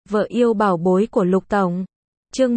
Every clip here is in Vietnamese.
Vợ yêu bảo bối của Lục Tổng. Chương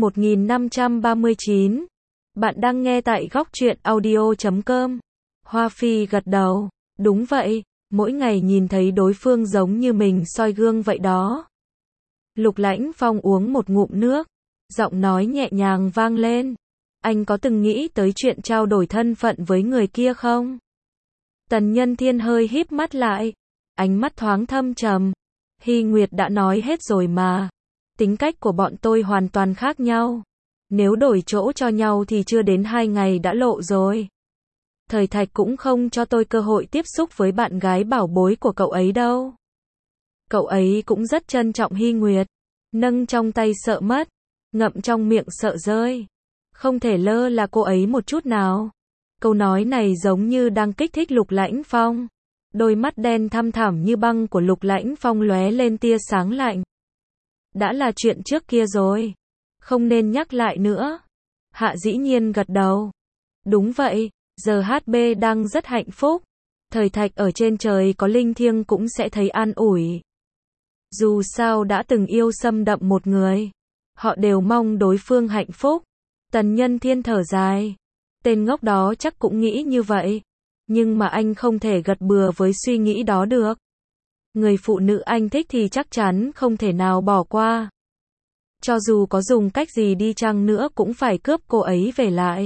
1539. Bạn đang nghe tại góc truyện audio.com. Hoa Phi gật đầu. Đúng vậy, mỗi ngày nhìn thấy đối phương giống như mình soi gương vậy đó. Lục Lãnh Phong uống một ngụm nước, giọng nói nhẹ nhàng vang lên. Anh có từng nghĩ tới chuyện trao đổi thân phận với người kia không? Tần Nhân Thiên hơi híp mắt lại, ánh mắt thoáng thâm trầm. Hy Nguyệt đã nói hết rồi mà. Tính cách của bọn tôi hoàn toàn khác nhau. Nếu đổi chỗ cho nhau thì chưa đến 2 ngày đã lộ rồi. Thời Thạch cũng không cho tôi cơ hội tiếp xúc với bạn gái bảo bối của cậu ấy đâu. Cậu ấy cũng rất trân trọng Hy Nguyệt. Nâng trong tay sợ mất, ngậm trong miệng sợ rơi. Không thể lơ là cô ấy một chút nào. Câu nói này giống như đang kích thích Lục Lãnh Phong. Đôi mắt đen thăm thẳm như băng của Lục Lãnh Phong lóe lên tia sáng lạnh. Đã là chuyện trước kia rồi, không nên nhắc lại nữa. Hạ Dĩ Nhiên gật đầu. Đúng vậy, giờ HB đang rất hạnh phúc. Thời Thạch ở trên trời có linh thiêng cũng sẽ thấy an ủi. Dù sao đã từng yêu xâm đậm một người, họ đều mong đối phương hạnh phúc. Tần Nhân Thiên thở dài. Tên ngốc đó chắc cũng nghĩ như vậy. Nhưng mà anh không thể gật bừa với suy nghĩ đó được. Người phụ nữ anh thích thì chắc chắn không thể nào bỏ qua. Cho dù có dùng cách gì đi chăng nữa cũng phải cướp cô ấy về lại.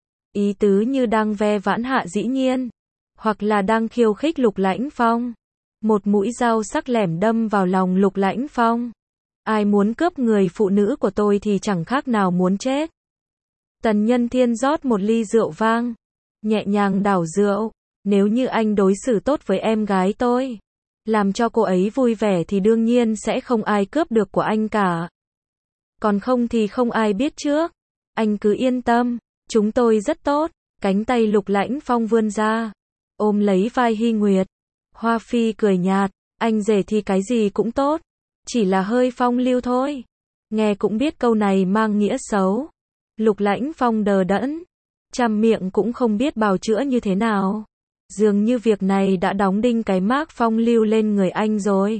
Ý tứ như đang ve vãn Hạ Dĩ Nhiên, hoặc là đang khiêu khích Lục Lãnh Phong. Một mũi dao sắc lẻm đâm vào lòng Lục Lãnh Phong. Ai muốn cướp người phụ nữ của tôi thì chẳng khác nào muốn chết. Tần Nhân Thiên rót một ly rượu vang, nhẹ nhàng đảo rượu. Nếu như anh đối xử tốt với em gái tôi, làm cho cô ấy vui vẻ thì đương nhiên sẽ không ai cướp được của anh cả. Còn không thì không ai biết trước. Anh cứ yên tâm, chúng tôi rất tốt. Cánh tay Lục Lãnh Phong vươn ra, ôm lấy vai Hy Nguyệt. Hoa Phi cười nhạt, anh rể thì cái gì cũng tốt, chỉ là hơi phong lưu thôi. Nghe cũng biết câu này mang nghĩa xấu. Lục Lãnh Phong đờ đẫn, chăm miệng cũng không biết bào chữa như thế nào. Dường như việc này đã đóng đinh cái mác phong lưu lên người anh rồi.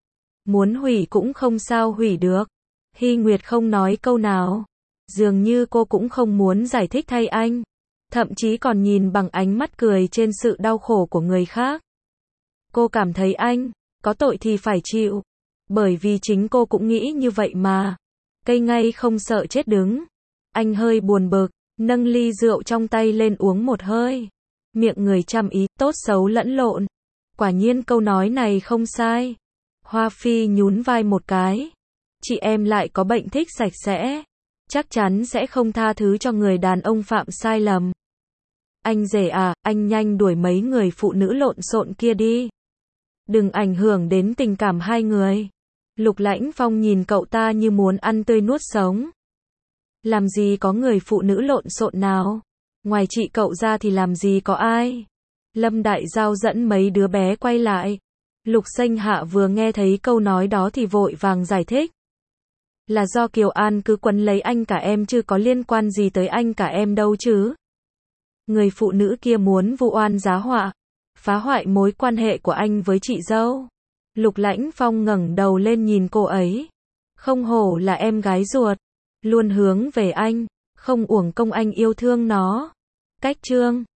Muốn hủy cũng không sao hủy được. Hy Nguyệt không nói câu nào. Dường như cô cũng không muốn giải thích thay anh. Thậm chí còn nhìn bằng ánh mắt cười trên sự đau khổ của người khác. Cô cảm thấy anh có tội thì phải chịu. Bởi vì chính cô cũng nghĩ như vậy mà. Cây ngay không sợ chết đứng. Anh hơi buồn bực, nâng ly rượu trong tay lên uống một hơi. Miệng người trăm ý, tốt xấu lẫn lộn. Quả nhiên câu nói này không sai. Hoa Phi nhún vai một cái. Chị em lại có bệnh thích sạch sẽ. Chắc chắn sẽ không tha thứ cho người đàn ông phạm sai lầm. Anh rể à, anh nhanh đuổi mấy người phụ nữ lộn xộn kia đi. Đừng ảnh hưởng đến tình cảm hai người. Lục Lãnh Phong nhìn cậu ta như muốn ăn tươi nuốt sống. Làm gì có người phụ nữ lộn xộn nào? Ngoài chị cậu ra thì làm gì có ai? Lâm Đại Giao dẫn mấy đứa bé quay lại. Lục Xanh Hạ vừa nghe thấy câu nói đó thì vội vàng giải thích. Là do Kiều An cứ quấn lấy anh cả em chứ có liên quan gì tới anh cả em đâu chứ. Người phụ nữ kia muốn vu oan giá họa, phá hoại mối quan hệ của anh với chị dâu. Lục Lãnh Phong ngẩng đầu lên nhìn cô ấy. Không hổ là em gái ruột, luôn hướng về anh, không uổng công anh yêu thương nó. Cách chương